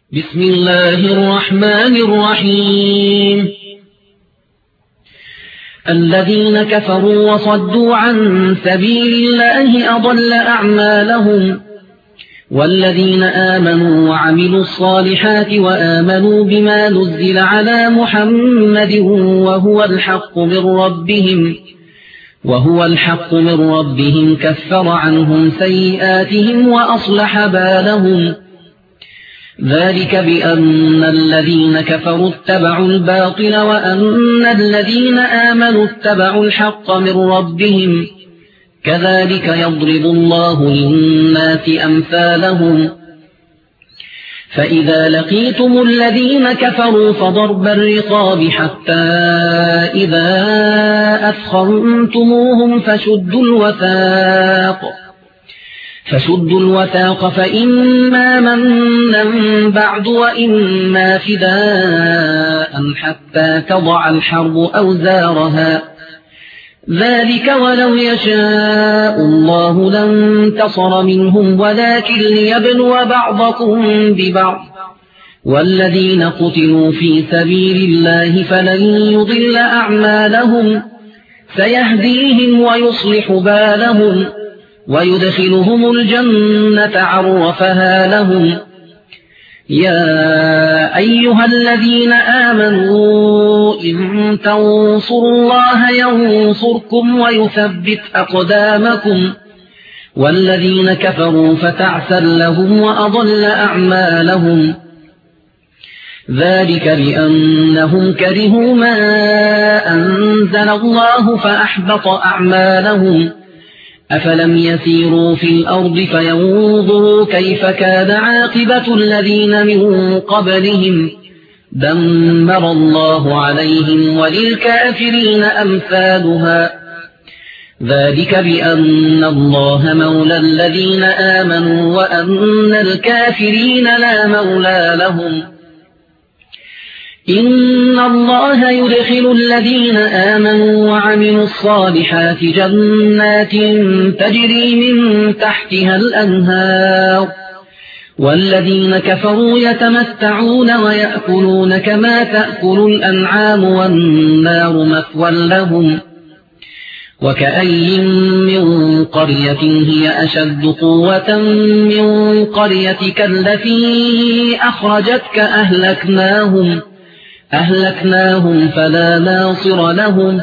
بسم الله الرحمن الرحيم. الذين كفروا وصدوا عن سبيل الله أضل أعمالهم، والذين آمنوا وعملوا الصالحات وآمنوا بما نزل على محمد وهو الحق من ربهم كفر عنهم سيئاتهم وأصلح بالهم. ذلك بأن الذين كفروا اتبعوا الباطل وأن الذين آمنوا اتبعوا الحق من ربهم، كذلك يضرب الله للناس أمثالهم. فإذا لقيتم الذين كفروا فضرب الرقاب حتى إذا أثخنتموهم فشدوا الوثاق فإما منا بعد وإما فداء حتى تضع الحرب أوزارها. ذلك ولو يشاء الله لانتصر منهم ولكن ليبلو بعضكم ببعض. والذين قتلوا في سبيل الله فلن يضل أعمالهم، سيهديهم ويصلح بالهم ويدخلهم الجنة عرفها لهم. يا أيها الذين آمنوا إن تنصروا الله ينصركم ويثبت أقدامكم. والذين كفروا فتعسا لهم وأضل أعمالهم. ذلك بأنهم كرهوا ما أنزل الله فأحبط أعمالهم. أفلم يسيروا في الأرض فينظروا كيف كان عاقبة الذين من قبلهم، دمر الله عليهم وللكافرين أمثالها. ذلك بأن الله مولى الذين آمنوا وأن الكافرين لا مولى لهم. إن الله يدخل الذين آمنوا وعملوا الصالحات جنات تجري من تحتها الأنهار، والذين كفروا يتمتعون ويأكلون كما تأكل الأنعام والنار مثوى لهم. وكأي من قرية هي أشد قوة من قريتك التي أخرجتك أهلكناهم فلا ناصر لهم.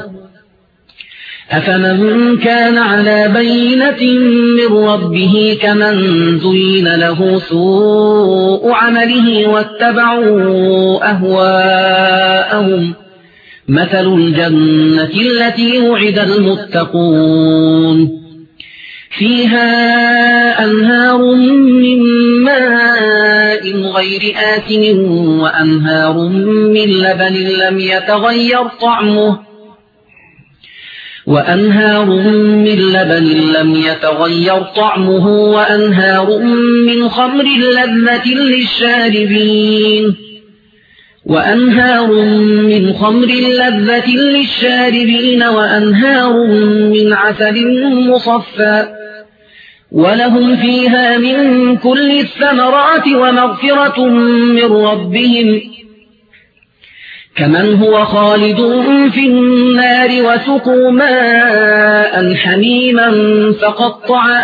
أفمن كان على بينة من ربه كمن زين له سوء عمله واتبعوا أهواءهم. مثل الجنة التي وعد المتقون فيها أنهار من ماء غير آسن وأنهار من لبن لم يتغير طعمه وأنهار من خمر لذة للشاربين وأنهار من عسل مصفى، ولهم فيها من كل الثمرات ومغفرة من ربهم، كمن هو خالد في النار وسقوا ماء حميما فقطع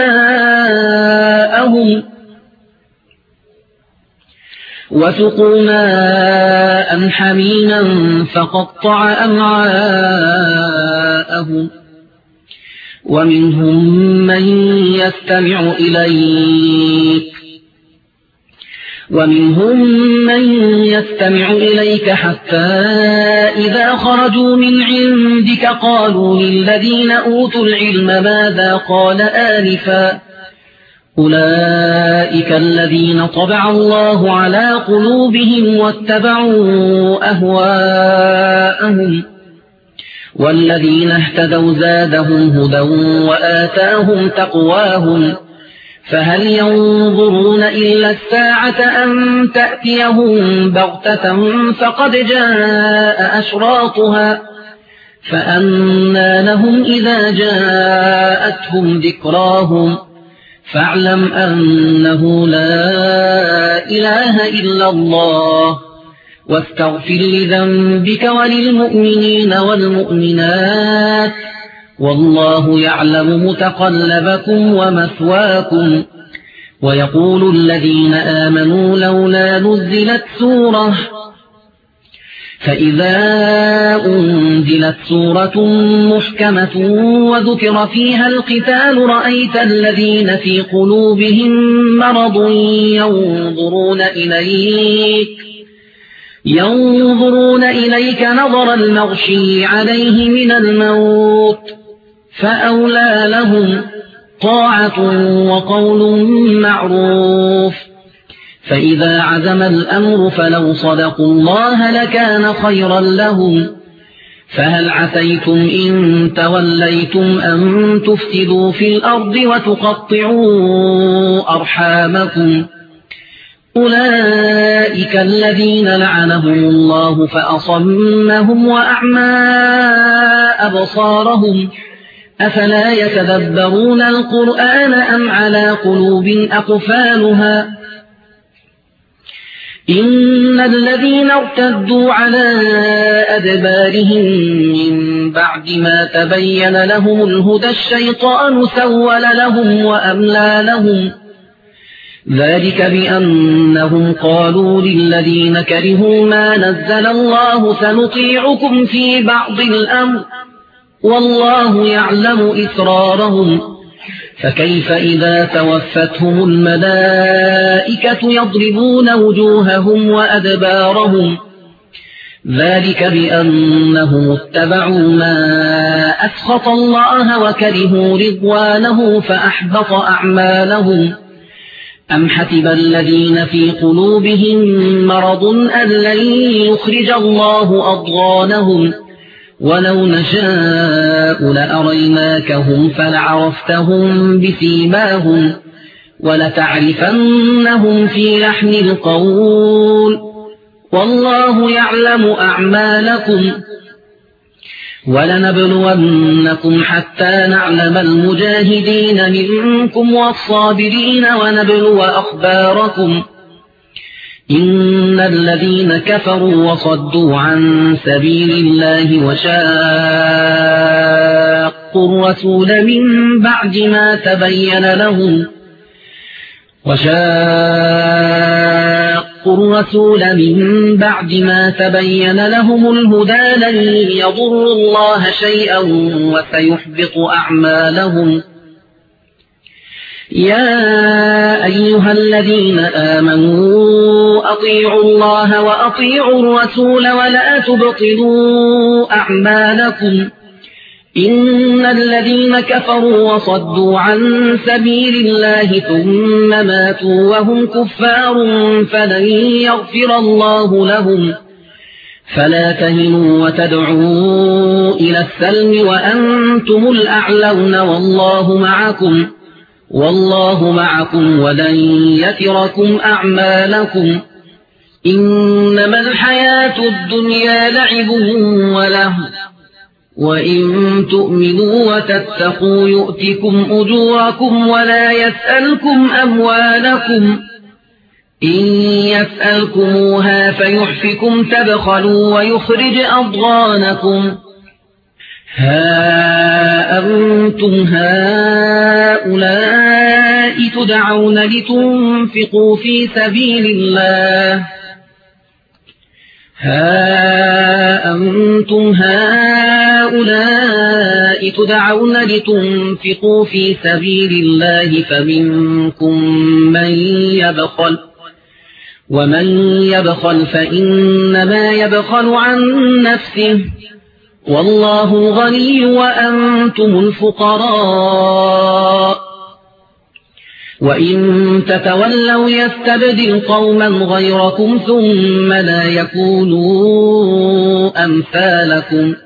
أمعاءهم. ومنهم من يستمع إليك حتى إذا خرجوا من عندك قالوا للذين أوتوا العلم ماذا قال آنفا. أولئك الذين طبع الله على قلوبهم واتبعوا أهواءهم. والذين اهتدوا زادهم هدى وآتاهم تقواهم. فهل ينظرون إلا الساعة أن تأتيهم بغتة فقد جاء أشراطها. فأنى لهم إذا جاءتهم ذكراهم فاعلم أنه لا إله إلا الله واستغفر لذنبك وللمؤمنين والمؤمنات والله يعلم متقلبكم ومثواكم. ويقول الذين آمنوا لولا نزلت سورة فإذا أنزلت سورة محكمة وذكر فيها القتال رأيت الذين في قلوبهم مرض ينظرون إليك نظر المغشي عليه من الموت فأولى لهم طاعة وقول معروف. فإذا عزم الأمر فلو صدقوا الله لكان خيرا لهم. فهل عسيتم إن توليتم أن تفسدوا في الأرض وتقطعوا أرحامكم؟ أولئك الذين لعنهم الله فأصمهم وأعمى أبصارهم أفلا يتدبرون القرآن أم على قلوب أقفالها؟ إن الذين ارتدوا على أدبارهم من بعد ما تبين لهم الهدى الشيطان سول لهم وأملى لهم ذلك بأنهم قالوا للذين كرهوا ما نزل الله سنطيعكم في بعض الأمر والله يعلم إسرارهم. فكيف إذا توفتهم الملائكة يضربون وجوههم وأدبارهم ذلك بأنهم اتبعوا ما أسخط الله وكرهوا رضوانه فأحبط أعمالهم. أم حسب الذين في قلوبهم مرض أن لن يخرج الله أضغانهم ولو نشاء لأريناكهم فلعرفتهم بسيماهم ولتعرفنهم في لحن القول والله يعلم أعمالكم. ولنبلونكم حتى نعلم المجاهدين منكم والصابرين ونبلو أخباركم. إن الذين كفروا وصدوا عن سبيل الله وشاقوا الرسول من بعد ما تبين لهم الهدى لن يضروا الله شيئا وسيحبط أعمالهم. يا أيها الذين آمنوا أطيعوا الله وأطيعوا الرسول ولا تبطلوا أعمالكم. إن الذين كفروا وصدوا عن سبيل الله ثم ماتوا وهم كفار فلن يغفر الله لهم. فلا تهنوا وتدعوا إلى السلم وأنتم الأعلون والله معكم ولن يتركم أعمالكم. إنما الحياة الدنيا لعب وله وإن تؤمنوا وتتقوا يؤتكم أجوركم ولا يسألكم أموالكم. إن يسألكموها فيحفكم تبخلوا ويخرج أضغانكم. ها أنتم هؤلاء تدعون لتنفقوا في سبيل الله فمنكم من يبخل ومن يبخل فإنما يبخل عن نفسه والله غني وأنتم الفقراء. وإن تتولوا يستبدل قوما غيركم ثم لا يكونوا أمثالكم.